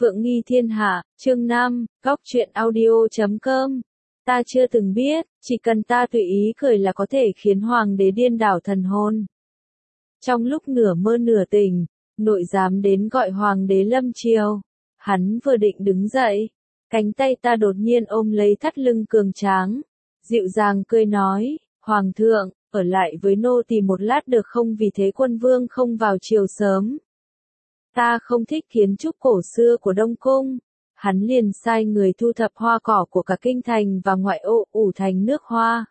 Phượng Nghi Thiên Hạ, chương 5, Góc Truyện Audio.com. Ta chưa từng biết, chỉ cần ta tùy ý cười là có thể khiến hoàng đế điên đảo thần hồn. Trong lúc nửa mơ nửa tỉnh, nội giám đến gọi hoàng đế lâm triều. Hắn vừa định đứng dậy, cánh tay ta đột nhiên ôm lấy thắt lưng cường tráng, dịu dàng cười nói, Hoàng thượng, ở lại với nô tỳ một lát được không, vì thế quân vương không vào triều sớm. Ta không thích kiến trúc cổ xưa của Đông Cung. Hắn liền sai người thu thập hoa cỏ của cả kinh thành và ngoại ô ủ thành nước hoa.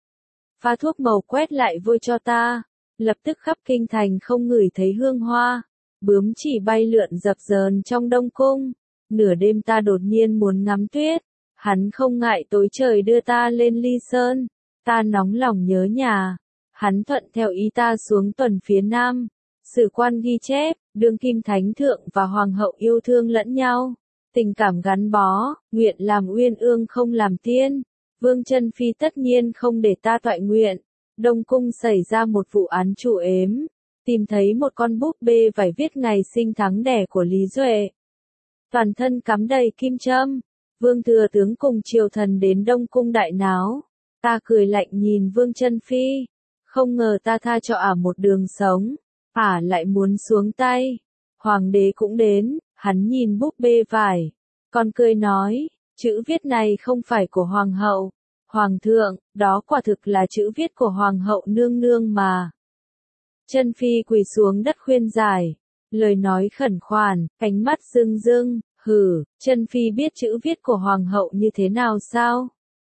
Pha thuốc màu quét lại vôi cho ta. Lập tức khắp kinh thành không ngửi thấy hương hoa. Bướm chỉ bay lượn dập dờn trong Đông Cung. Nửa đêm ta đột nhiên muốn ngắm tuyết. Hắn không ngại tối trời đưa ta lên Ly Sơn. Ta nóng lòng nhớ nhà. Hắn thuận theo ý ta xuống tuần phía Nam. Sử quan ghi chép, đương kim thánh thượng và hoàng hậu yêu thương lẫn nhau. Tình cảm gắn bó, nguyện làm uyên ương không làm tiên. Vương Chân Phi tất nhiên không để ta toại nguyện. Đông cung xảy ra một vụ án chủ ếm. Tìm thấy một con búp bê vải viết ngày sinh tháng đẻ của Lý Duệ. Toàn thân cắm đầy kim châm. Vương thừa tướng cùng triều thần đến Đông cung đại náo. Ta cười lạnh nhìn Vương Chân Phi. Không ngờ ta tha cho ả một đường sống. Ả lại muốn xuống tay. Hoàng đế cũng đến, hắn nhìn búp bê vải. Còn cười nói, chữ viết này không phải của hoàng hậu. Hoàng thượng, đó quả thực là chữ viết của hoàng hậu nương nương mà. Chân Phi quỳ xuống đất khuyên giải. Lời nói khẩn khoản, ánh mắt rưng rưng, hử, Chân Phi biết chữ viết của hoàng hậu như thế nào sao?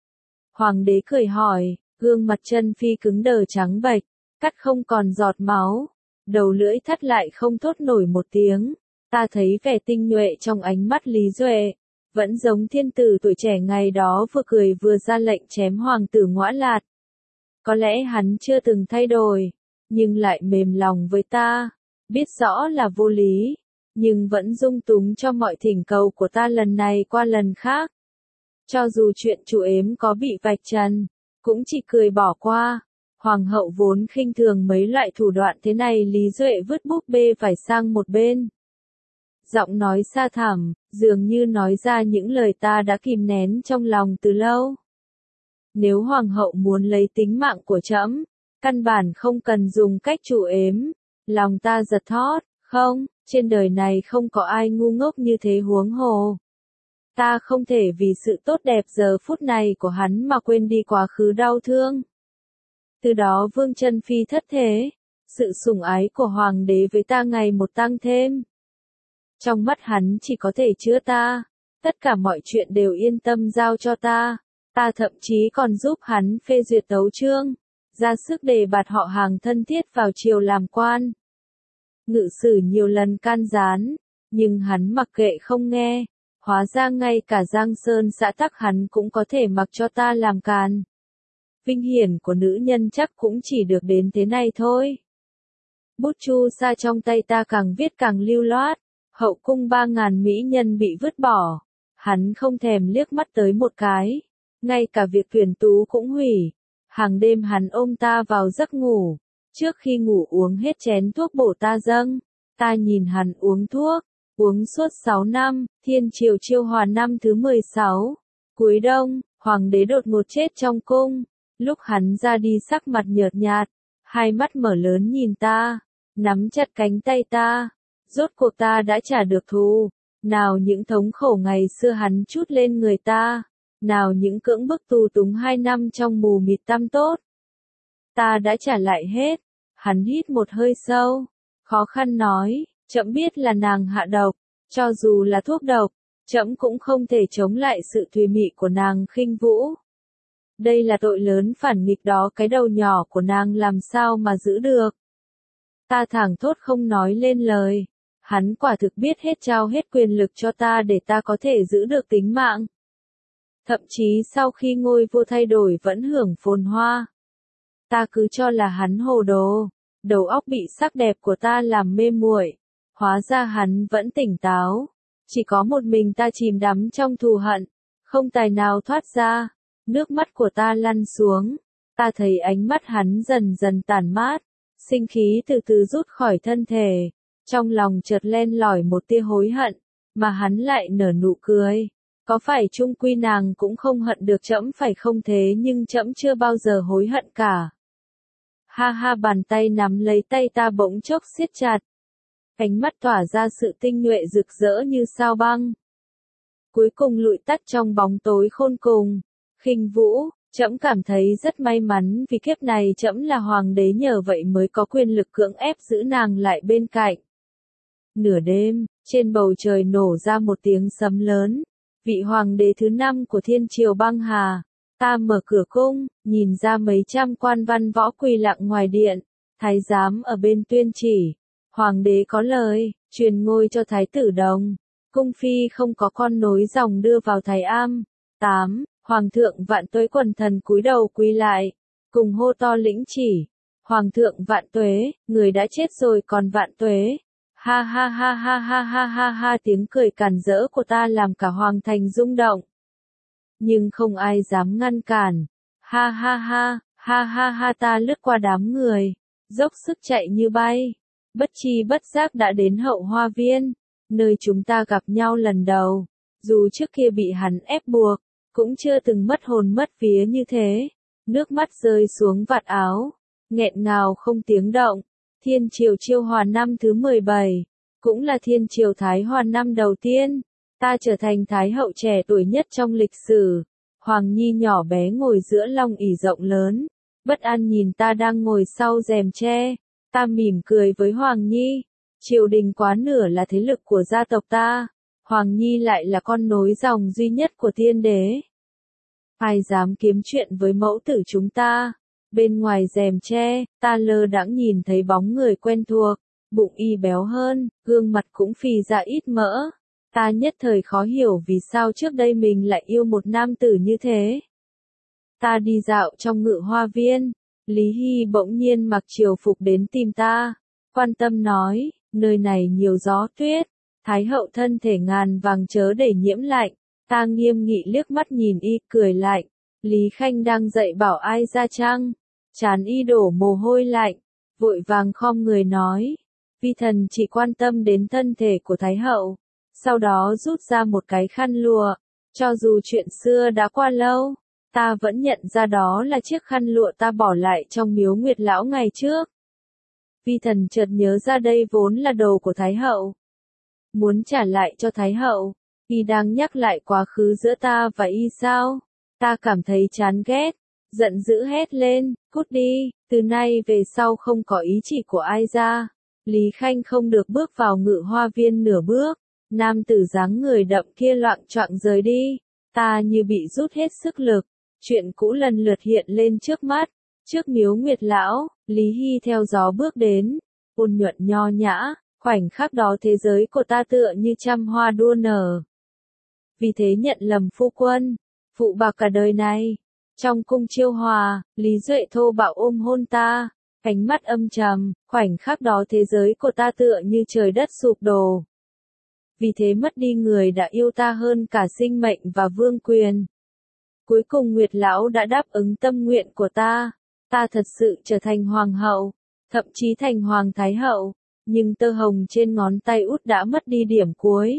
Hoàng đế cười hỏi, gương mặt Chân Phi cứng đờ trắng bệch, cắt không còn giọt máu. Đầu lưỡi thắt lại không thốt nổi một tiếng. Ta thấy vẻ tinh nhuệ trong ánh mắt Lý Duệ. Vẫn giống thiên tử tuổi trẻ ngày đó vừa cười vừa ra lệnh chém hoàng tử Ngõa Lạt. Có lẽ hắn chưa từng thay đổi, nhưng lại mềm lòng với ta. Biết rõ là vô lý, nhưng vẫn dung túng cho mọi thỉnh cầu của ta lần này qua lần khác. Cho dù chuyện chủ ếm có bị vạch trần, cũng chỉ cười bỏ qua. Hoàng hậu vốn khinh thường mấy loại thủ đoạn thế này. Lý Duệ vứt búp bê phải sang một bên. Giọng nói xa thẳm, dường như nói ra những lời ta đã kìm nén trong lòng từ lâu. Nếu hoàng hậu muốn lấy tính mạng của trẫm, căn bản không cần dùng cách chủ ếm. Lòng ta giật thót, không, trên đời này không có ai ngu ngốc như thế huống hồ. Ta không thể vì sự tốt đẹp giờ phút này của hắn mà quên đi quá khứ đau thương. Từ đó Vương Chân Phi thất thế, sự sủng ái của hoàng đế với ta ngày một tăng thêm. Trong mắt hắn chỉ có thể chứa ta, tất cả mọi chuyện đều yên tâm giao cho ta. Ta thậm chí còn giúp hắn phê duyệt tấu chương, ra sức đề bạt họ hàng thân thiết vào triều làm quan. Ngự sử nhiều lần can gián, nhưng hắn mặc kệ không nghe. Hóa ra ngay cả Giang Sơn xã tắc hắn cũng có thể mặc cho ta làm càn. Vinh hiển của nữ nhân chắc cũng chỉ được đến thế này thôi. Bút chu sa trong tay ta càng viết càng lưu loát. Hậu cung 3.000 mỹ nhân bị vứt bỏ. Hắn không thèm liếc mắt tới một cái. Ngay cả việc tuyển tú cũng hủy. Hàng đêm hắn ôm ta vào giấc ngủ. Trước khi ngủ uống hết chén thuốc bổ ta dâng. Ta nhìn hắn uống thuốc. Uống suốt 6 năm, thiên triều Chiêu Hòa năm thứ 16. Cuối đông, hoàng đế đột ngột chết trong cung. Lúc hắn ra đi sắc mặt nhợt nhạt. Hai mắt mở lớn nhìn ta. Nắm chặt cánh tay ta. Rốt cuộc ta đã trả được thù. Nào những thống khổ ngày xưa hắn trút lên người ta. Nào những cưỡng bức tù túng 2 năm trong mù mịt tăm tốt. Ta đã trả lại hết. Hắn hít một hơi sâu. Khó khăn nói, trẫm biết là nàng hạ độc. Cho dù là thuốc độc, trẫm cũng không thể chống lại sự thùy mị của nàng khinh vũ. Đây là tội lớn phản nghịch đó, cái đầu nhỏ của nàng làm sao mà giữ được. Ta thảng thốt không nói lên lời. Hắn quả thực biết hết trao hết quyền lực cho ta để ta có thể giữ được tính mạng. Thậm chí sau khi ngôi vua thay đổi vẫn hưởng phồn hoa. Ta cứ cho là hắn hồ đồ, đầu óc bị sắc đẹp của ta làm mê muội. Hóa ra hắn vẫn tỉnh táo. Chỉ có một mình ta chìm đắm trong thù hận, không tài nào thoát ra. Nước mắt của ta lăn xuống. Ta thấy ánh mắt hắn dần dần tàn mát. Sinh khí từ từ rút khỏi thân thể. Trong lòng chợt len lỏi một tia hối hận. mà hắn lại nở nụ cười. Có phải chung quy nàng cũng không hận được trẫm phải không, thế nhưng trẫm chưa bao giờ hối hận cả. Ha ha, bàn tay nắm lấy tay ta bỗng chốc siết chặt. Ánh mắt tỏa ra sự tinh nhuệ rực rỡ như sao băng. Cuối cùng lụi tắt trong bóng tối khôn cùng. Khinh Vũ, trẫm cảm thấy rất may mắn vì kiếp này trẫm là hoàng đế, nhờ vậy mới có quyền lực cưỡng ép giữ nàng lại bên cạnh. Nửa đêm, trên bầu trời nổ ra một tiếng sấm lớn. Vị hoàng đế thứ 5 của thiên triều băng hà. Ta mở cửa cung, nhìn ra mấy trăm quan văn võ quỳ lặng ngoài điện. Thái giám ở bên tuyên chỉ. Hoàng đế có lời, truyền ngôi cho thái tử Đồng. Cung phi không có con nối dòng đưa vào thái am. 8. Hoàng thượng vạn tuế, quần thần cúi đầu quỳ lại. Cùng hô to lĩnh chỉ. Hoàng thượng vạn tuế, người đã chết rồi còn vạn tuế. Ha ha ha ha ha ha ha ha, tiếng cười càn rỡ của ta làm cả hoàng thành rung động. Nhưng không ai dám ngăn cản. Ha ha ha, ha ha ha, ta lướt qua đám người, dốc sức chạy như bay. Bất chi bất giác đã đến Hậu Hoa Viên, nơi chúng ta gặp nhau lần đầu. Dù trước kia bị hắn ép buộc, cũng chưa từng mất hồn mất vía như thế. Nước mắt rơi xuống vạt áo, nghẹn ngào không tiếng động. Thiên triều Chiêu Hòa năm thứ 17, cũng là thiên triều Thái Hòa năm đầu tiên. Ta trở thành thái hậu trẻ tuổi nhất trong lịch sử. Hoàng Nhi nhỏ bé ngồi giữa long ỷ rộng lớn, bất an nhìn ta đang ngồi sau rèm tre. Ta mỉm cười với Hoàng Nhi. Triều đình quá nửa là thế lực của gia tộc ta. Hoàng Nhi lại là con nối dòng duy nhất của tiên đế. Ai dám kiếm chuyện với mẫu tử chúng ta? Bên ngoài rèm tre, ta lơ đãng nhìn thấy bóng người quen thuộc. Bụng y béo hơn, gương mặt cũng phì ra ít mỡ. Ta nhất thời khó hiểu vì sao trước đây mình lại yêu một nam tử như thế. Ta đi dạo trong Ngự Hoa Viên. Lý Hy bỗng nhiên mặc triều phục đến tìm ta. Quan tâm nói, nơi này nhiều gió tuyết. Thái hậu thân thể ngàn vàng chớ để nhiễm lạnh. Ta nghiêm nghị liếc mắt nhìn y, cười lạnh. Lý Khanh đang dạy bảo ai ra chăng? Trán y đổ mồ hôi lạnh. Vội vàng khom người nói. Vi thần chỉ quan tâm đến thân thể của Thái hậu. Sau đó rút ra một cái khăn lụa. Cho dù chuyện xưa đã qua lâu, ta vẫn nhận ra đó là chiếc khăn lụa ta bỏ lại trong miếu Nguyệt Lão ngày trước. Vi thần chợt nhớ ra đây vốn là đồ của Thái hậu. Muốn trả lại cho Thái hậu. Y đang nhắc lại quá khứ giữa ta và y sao? Ta cảm thấy chán ghét, giận dữ hét lên, cút đi, từ nay về sau không có ý chỉ của ai ra. Lý Khanh không được bước vào Ngự Hoa Viên nửa bước. Nam tử dáng người đậm kia loạng choạng rời đi. Ta như bị rút hết sức lực. Chuyện cũ lần lượt hiện lên trước mắt. Trước miếu Nguyệt Lão, Lý Hy theo gió bước đến. Ôn nhuận nho nhã, khoảnh khắc đó thế giới của ta tựa như trăm hoa đua nở. Vì thế nhận lầm phu quân, phụ bạc cả đời này. Trong cung Chiêu Hòa, Lý Duệ thô bạo ôm hôn ta. Ánh mắt âm trầm, khoảnh khắc đó thế giới của ta tựa như trời đất sụp đổ. Vì thế mất đi người đã yêu ta hơn cả sinh mệnh và vương quyền. Cuối cùng Nguyệt Lão đã đáp ứng tâm nguyện của ta. Ta thật sự trở thành hoàng hậu, thậm chí thành hoàng thái hậu. Nhưng tơ hồng trên ngón tay út đã mất đi điểm cuối.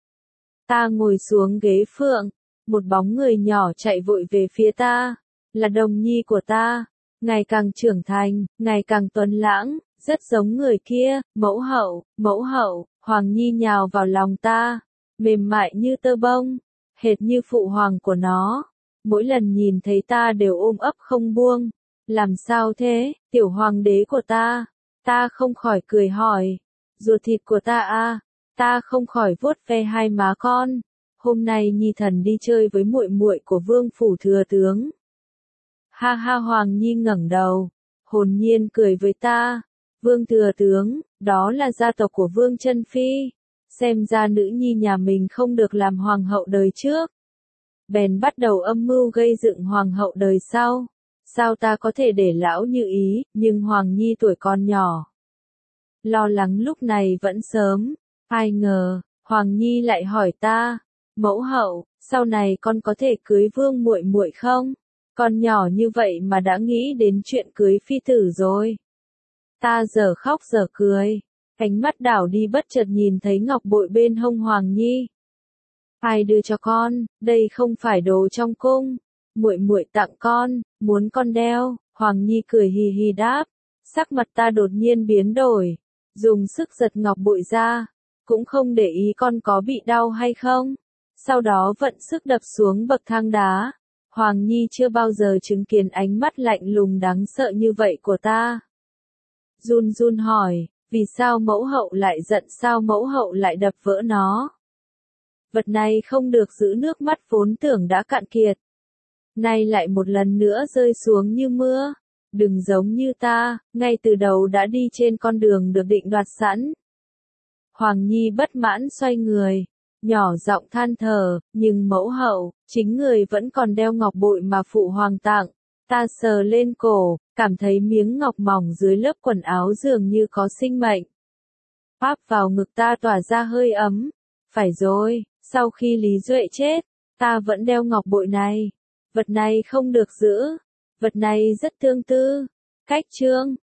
Ta ngồi xuống ghế phượng. Một bóng người nhỏ chạy vội về phía ta. Là Đồng Nhi của ta. Ngày càng trưởng thành, ngày càng tuấn lãng, rất giống người kia. Mẫu hậu, Hoàng Nhi nhào vào lòng ta. Mềm mại như tơ bông, hệt như phụ hoàng của nó. Mỗi lần nhìn thấy ta đều ôm ấp không buông. Làm sao thế, tiểu hoàng đế của ta? Ta không khỏi cười hỏi. Ruột thịt của ta à? Ta không khỏi vuốt ve hai má con. Hôm nay Nhi thần đi chơi với muội muội của Vương phủ thừa tướng. Ha ha, Hoàng Nhi ngẩng đầu, hồn nhiên cười với ta. Vương thừa tướng, đó là gia tộc của Vương Chân Phi. Xem ra nữ nhi nhà mình không được làm hoàng hậu đời trước. Bèn bắt đầu âm mưu gây dựng hoàng hậu đời sau. Sao ta có thể để lão như ý, nhưng Hoàng Nhi tuổi còn nhỏ. Lo lắng lúc này vẫn sớm. Ai ngờ, Hoàng Nhi lại hỏi ta. Mẫu hậu, sau này con có thể cưới Vương muội muội không? Con nhỏ như vậy mà đã nghĩ đến chuyện cưới phi tử rồi. Ta giờ khóc giờ cười. Ánh mắt đảo đi bất chợt nhìn thấy ngọc bội bên hông Hoàng Nhi. Ai đưa cho con, đây không phải đồ trong cung. Muội muội tặng con, muốn con đeo. Hoàng Nhi cười hì hì đáp. Sắc mặt ta đột nhiên biến đổi. Dùng sức giật ngọc bội ra. Cũng không để ý con có bị đau hay không. Sau đó vận sức đập xuống bậc thang đá. Hoàng Nhi chưa bao giờ chứng kiến ánh mắt lạnh lùng đáng sợ như vậy của ta. Run run hỏi, vì sao mẫu hậu lại giận, sao mẫu hậu lại đập vỡ nó? Vật này không được giữ, nước mắt vốn tưởng đã cạn kiệt. Nay lại một lần nữa rơi xuống như mưa. Đừng giống như ta, ngay từ đầu đã đi trên con đường được định đoạt sẵn. Hoàng Nhi bất mãn xoay người, nhỏ giọng than thở, nhưng mẫu hậu, chính người vẫn còn đeo ngọc bội mà phụ hoàng tặng. Ta sờ lên cổ, cảm thấy miếng ngọc mỏng dưới lớp quần áo dường như có sinh mệnh. Áp vào ngực ta tỏa ra hơi ấm. Phải rồi, sau khi Lý Duệ chết, ta vẫn đeo ngọc bội này. Vật này không được giữ. Vật này rất tương tư. Cách chương